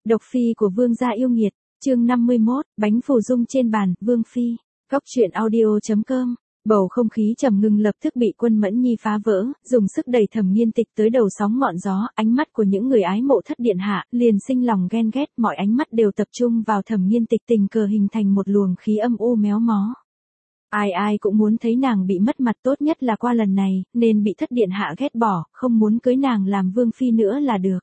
Độc phi của vương gia yêu nghiệt, chương 51, bánh phù dung trên bàn, vương phi. Góc truyện audio.com. Bầu không khí trầm ngưng lập tức bị Quân Mẫn Nhi phá vỡ, dùng sức đẩy Thẩm Nghiên Tịch tới đầu sóng ngọn gió, ánh mắt của những người ái mộ thất điện hạ, liền sinh lòng ghen ghét, mọi ánh mắt đều tập trung vào Thẩm Nghiên Tịch, tình cờ hình thành một luồng khí âm u méo mó. Ai ai cũng muốn thấy nàng bị mất mặt, tốt nhất là qua lần này, nên bị thất điện hạ ghét bỏ, không muốn cưới nàng làm vương phi nữa là được.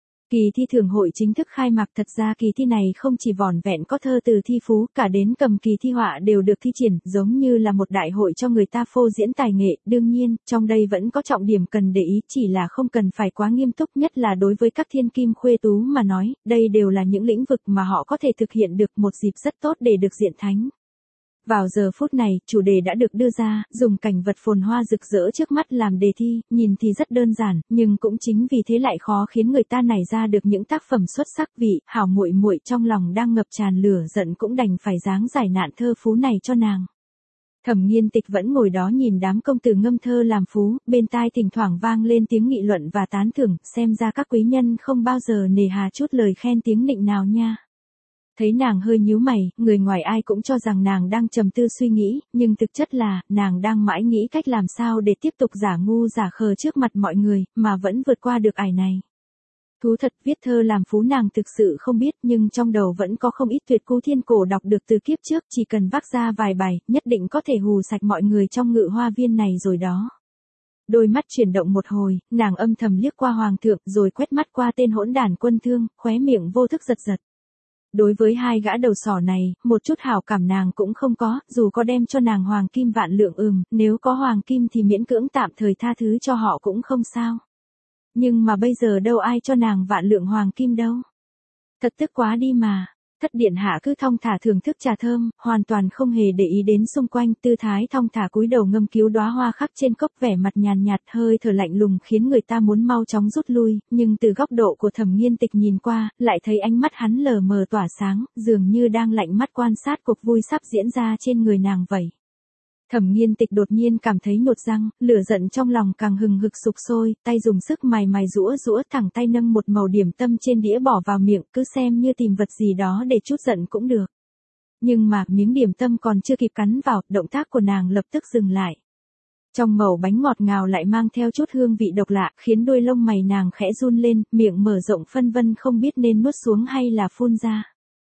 Kỳ thi thưởng hội chính thức khai mạc, thật ra kỳ thi này không chỉ vỏn vẹn có thơ từ thi phú, cả đến cầm kỳ thi họa đều được thi triển, giống như là một đại hội cho người ta phô diễn tài nghệ, đương nhiên, trong đây vẫn có trọng điểm cần để ý, chỉ là không cần phải quá nghiêm túc, nhất là đối với các thiên kim khuê tú mà nói, đây đều là những lĩnh vực mà họ có thể thực hiện được, một dịp rất tốt để được diện thánh. Vào giờ phút này, chủ đề đã được đưa ra, dùng cảnh vật phồn hoa rực rỡ trước mắt làm đề thi, nhìn thì rất đơn giản, nhưng cũng chính vì thế lại khó khiến người ta nảy ra được những tác phẩm xuất sắc. Vị hảo muội muội trong lòng đang ngập tràn lửa giận cũng đành phải dáng giải nạn thơ phú này cho nàng. Thẩm Nghiên Tịch vẫn ngồi đó nhìn đám công tử ngâm thơ làm phú, bên tai thỉnh thoảng vang lên tiếng nghị luận và tán thưởng, xem ra các quý nhân không bao giờ nề hà chút lời khen tiếng nịnh nào nha. Thấy nàng hơi nhíu mày, người ngoài ai cũng cho rằng nàng đang trầm tư suy nghĩ, nhưng thực chất là, nàng đang mãi nghĩ cách làm sao để tiếp tục giả ngu giả khờ trước mặt mọi người, mà vẫn vượt qua được ải này. Thú thật, viết thơ làm phú nàng thực sự không biết, nhưng trong đầu vẫn có không ít tuyệt cú thiên cổ đọc được từ kiếp trước, chỉ cần vác ra vài bài, nhất định có thể hù sạch mọi người trong Ngự Hoa Viên này rồi đó. Đôi mắt chuyển động một hồi, nàng âm thầm liếc qua hoàng thượng, rồi quét mắt qua tên hỗn đản Quân Thương, khóe miệng vô thức giật giật. Đối với hai gã đầu sỏ này, một chút hảo cảm nàng cũng không có, dù có đem cho nàng hoàng kim vạn lượng nếu có hoàng kim thì miễn cưỡng tạm thời tha thứ cho họ cũng không sao. Nhưng mà bây giờ đâu ai cho nàng vạn lượng hoàng kim đâu. Thật tức quá đi mà. Thất điện hạ cứ thong thả thưởng thức trà thơm, hoàn toàn không hề để ý đến xung quanh, tư thái thong thả cúi đầu ngâm cứu đóa hoa khắc trên cốc, vẻ mặt nhàn nhạt, hơi thở lạnh lùng khiến người ta muốn mau chóng rút lui, nhưng từ góc độ của Thẩm Nghiên Tịch nhìn qua, lại thấy ánh mắt hắn lờ mờ tỏa sáng, dường như đang lạnh mắt quan sát cuộc vui sắp diễn ra trên người nàng vậy. Thẩm Nghiên Tịch đột nhiên cảm thấy nhột răng, lửa giận trong lòng càng hừng hực sục sôi, tay dùng sức mài rũa thẳng tay nâng một mẩu điểm tâm trên đĩa bỏ vào miệng, cứ xem như tìm vật gì đó để trút giận cũng được. Nhưng mà, miếng điểm tâm còn chưa kịp cắn vào, động tác của nàng lập tức dừng lại. Trong mẩu bánh ngọt ngào lại mang theo chút hương vị độc lạ, khiến đôi lông mày nàng khẽ run lên, miệng mở rộng phân vân không biết nên nuốt xuống hay là phun ra.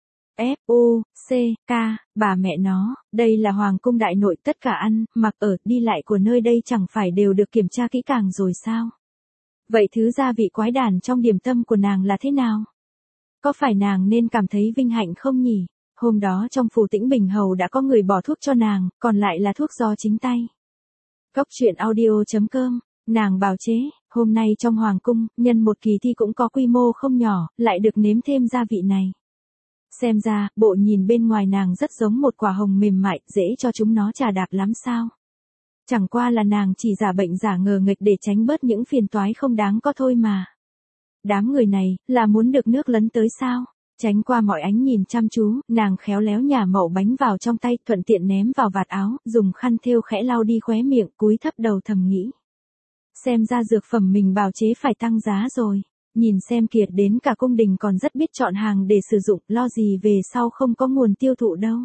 F.U.C.K. Bà mẹ nó, đây là hoàng cung đại nội, tất cả ăn, mặc ở, đi lại của nơi đây chẳng phải đều được kiểm tra kỹ càng rồi sao? Vậy thứ gia vị quái đản trong điểm tâm của nàng là thế nào? Có phải nàng nên cảm thấy vinh hạnh không nhỉ? Hôm đó trong phủ Tĩnh Bình Hầu đã có người bỏ thuốc cho nàng, còn lại là thuốc do chính tay. Góc truyện audio.com. Nàng bào chế, hôm nay trong hoàng cung, nhân một kỳ thi cũng có quy mô không nhỏ, lại được nếm thêm gia vị này. Xem ra, bộ nhìn bên ngoài nàng rất giống một quả hồng mềm mại, dễ cho chúng nó chà đạp lắm sao. Chẳng qua là nàng chỉ giả bệnh giả ngờ nghịch để tránh bớt những phiền toái không đáng có thôi mà. Đám người này, là muốn được nước lấn tới sao? Tránh qua mọi ánh nhìn chăm chú, nàng khéo léo nhả mẩu bánh vào trong tay, thuận tiện ném vào vạt áo, dùng khăn thêu khẽ lau đi khóe miệng, cúi thấp đầu thầm nghĩ. Xem ra dược phẩm mình bào chế phải tăng giá rồi. Nhìn xem kìa, đến cả cung đình còn rất biết chọn hàng để sử dụng, lo gì về sau không có nguồn tiêu thụ đâu.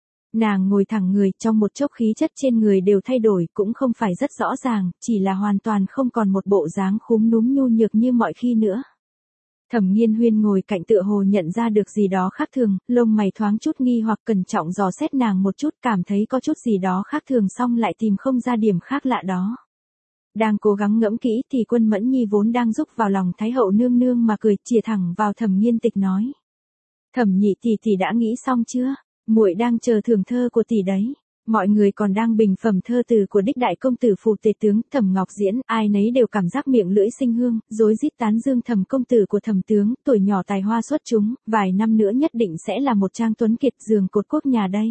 Nàng ngồi thẳng người, trong một chốc khí chất trên người đều thay đổi, cũng không phải rất rõ ràng, chỉ là hoàn toàn không còn một bộ dáng khúm núm nhu nhược như mọi khi nữa. Thẩm Nghiên Huyên ngồi cạnh tựa hồ nhận ra được gì đó khác thường, lông mày thoáng chút nghi hoặc cẩn trọng dò xét nàng một chút, cảm thấy có chút gì đó khác thường xong lại tìm không ra điểm khác lạ đó. Đang cố gắng ngẫm kỹ thì Quân Mẫn Nhi vốn đang rúc vào lòng Thái hậu nương nương mà cười, chìa thẳng vào Thẩm Nghiên Tịch nói. Thẩm nhị tỷ đã nghĩ xong chưa? Muội đang chờ thưởng thơ của tỷ đấy. Mọi người còn đang bình phẩm thơ từ của đích đại công tử phù tề tướng Thẩm Ngọc Diễn, ai nấy đều cảm giác miệng lưỡi sinh hương, rối rít tán dương Thẩm công tử của Thẩm tướng, tuổi nhỏ tài hoa xuất chúng, vài năm nữa nhất định sẽ là một trang tuấn kiệt giường cột quốc nhà đây.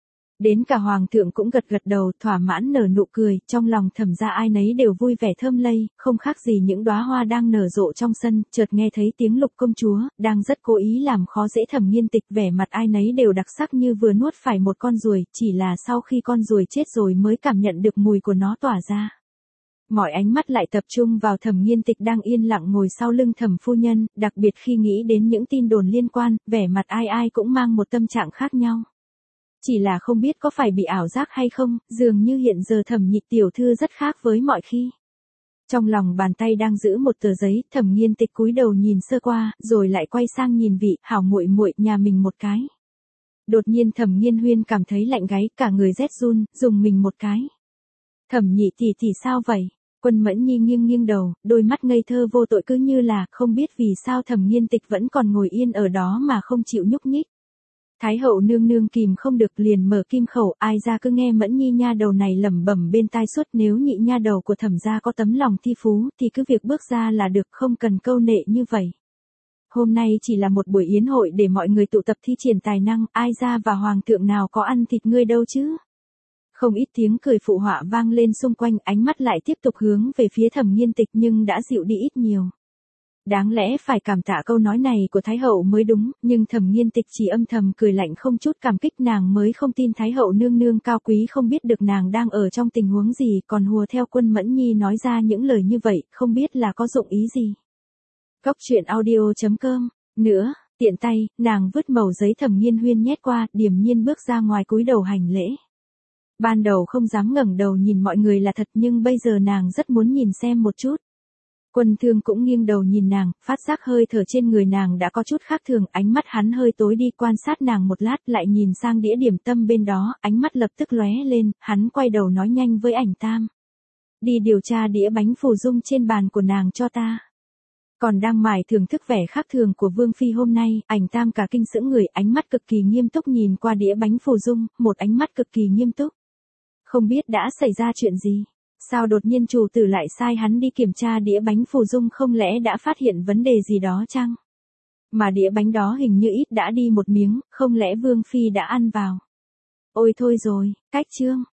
Đến cả hoàng thượng cũng gật gật đầu, thỏa mãn nở nụ cười, trong lòng Thẩm gia ai nấy đều vui vẻ thơm lây, không khác gì những đóa hoa đang nở rộ trong sân, chợt nghe thấy tiếng Lục công chúa, đang rất cố ý làm khó dễ Thẩm Nghiên Tịch, vẻ mặt ai nấy đều đặc sắc như vừa nuốt phải một con ruồi, chỉ là sau khi con ruồi chết rồi mới cảm nhận được mùi của nó tỏa ra. Mọi ánh mắt lại tập trung vào Thẩm Nghiên Tịch đang yên lặng ngồi sau lưng Thẩm phu nhân, đặc biệt khi nghĩ đến những tin đồn liên quan, vẻ mặt ai ai cũng mang một tâm trạng khác nhau. Chỉ là không biết có phải bị ảo giác hay không, dường như hiện giờ Thẩm Nhị tiểu thư rất khác với mọi khi. Trong lòng bàn tay đang giữ một tờ giấy, Thẩm Nghiên Tịch cúi đầu nhìn sơ qua, rồi lại quay sang nhìn vị hảo muội muội nhà mình một cái. Đột nhiên Thẩm Nghiên Huyên cảm thấy lạnh gáy, cả người rét run, dùng mình một cái. Thẩm Nhị tỷ sao vậy? Quân Mẫn Nhi nghiêng nghiêng đầu, đôi mắt ngây thơ vô tội cứ như là không biết vì sao Thẩm Nghiên Tịch vẫn còn ngồi yên ở đó mà không chịu nhúc nhích. Thái hậu nương nương kìm không được liền mở kim khẩu, ai ra cứ nghe Mẫn Nhi nha đầu này lẩm bẩm bên tai suốt, nếu nhị nha đầu của Thẩm gia có tấm lòng thi phú thì cứ việc bước ra là được, không cần câu nệ như vậy. Hôm nay chỉ là một buổi yến hội để mọi người tụ tập thi triển tài năng, ai ra và hoàng thượng nào có ăn thịt ngươi đâu chứ. Không ít tiếng cười phụ họa vang lên xung quanh, ánh mắt lại tiếp tục hướng về phía Thẩm Nghiên Tịch nhưng đã dịu đi ít nhiều. Đáng lẽ phải cảm tạ câu nói này của Thái hậu mới đúng, nhưng Thẩm Nghiên Tịch chỉ âm thầm cười lạnh không chút cảm kích, nàng mới không tin Thái hậu nương nương cao quý không biết được nàng đang ở trong tình huống gì, còn hùa theo Quân Mẫn Nhi nói ra những lời như vậy, không biết là có dụng ý gì. Góc truyện audio.com. Nữa, tiện tay, nàng vứt mẩu giấy Thẩm Nghiên Huyên nhét qua, điềm nhiên bước ra ngoài cúi đầu hành lễ. Ban đầu không dám ngẩng đầu nhìn mọi người là thật, nhưng bây giờ nàng rất muốn nhìn xem một chút. Quân Thương cũng nghiêng đầu nhìn nàng, phát giác hơi thở trên người nàng đã có chút khác thường, ánh mắt hắn hơi tối đi, quan sát nàng một lát, lại nhìn sang đĩa điểm tâm bên đó, ánh mắt lập tức lóe lên, hắn quay đầu nói nhanh với Ảnh Tam. Đi điều tra đĩa bánh phù dung trên bàn của nàng cho ta. Còn đang mải thưởng thức vẻ khác thường của Vương Phi hôm nay, Ảnh Tam cả kinh sững người, ánh mắt cực kỳ nghiêm túc nhìn qua đĩa bánh phù dung, một ánh mắt cực kỳ nghiêm túc. Không biết đã xảy ra chuyện gì? Sao đột nhiên chủ tử lại sai hắn đi kiểm tra đĩa bánh phù dung, không lẽ đã phát hiện vấn đề gì đó chăng? Mà đĩa bánh đó hình như ít đã đi một miếng, không lẽ Vương Phi đã ăn vào? Ôi thôi rồi, cách chương.